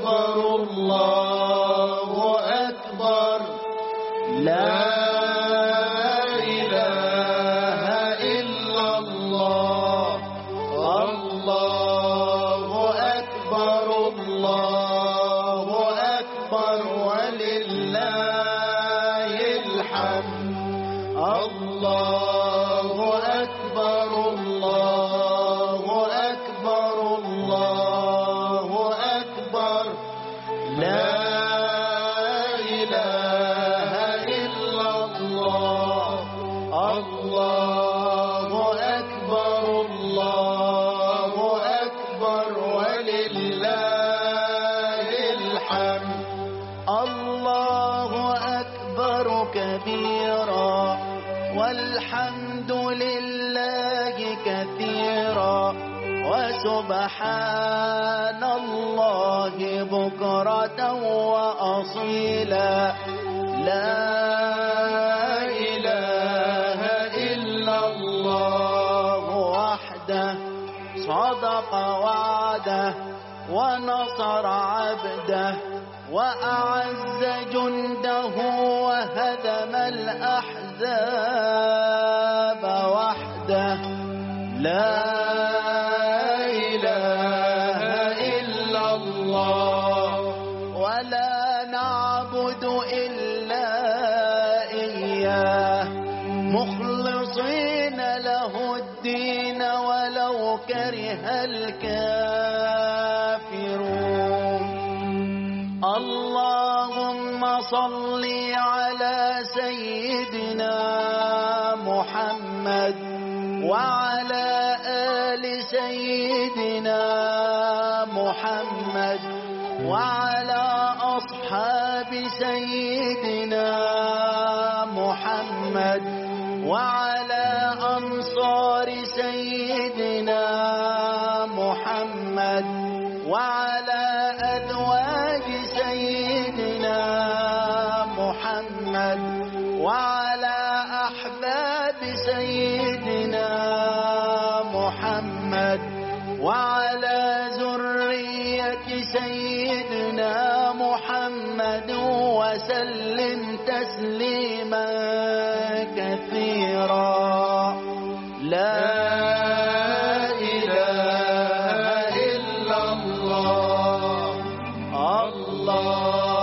أكبر الله أكبر لا إله إلا الله الله أكبر الله أكبر ولله الحمد الله أكبر الله أكبر الله أكبر لا إله إلا الله الله أكبر الله أكبر ولله الحمد الله أكبر كبيرا والحمد لله كثيرا وسبحان الله بكرة وأصيلا لا إله إلا الله وحده صدق وعده ونصر عبده وأعز جنده وهدم الأحزاب وحده لا إله إلا الله ولا نعبد إلا إياه مخلصين له الدين ولو كره الكافرون اللهم صل على سيدنا محمد وعلى آل سيدنا محمد وعلى أصحاب سيدنا محمد وعلى أنصار سيدنا محمد وعلى أزواج سيدنا محمد وعلى أحباب سيدنا محمد وعلى ذرية سيدنا محمد وسلم تسليما كثيرا لا إله إلا الله الله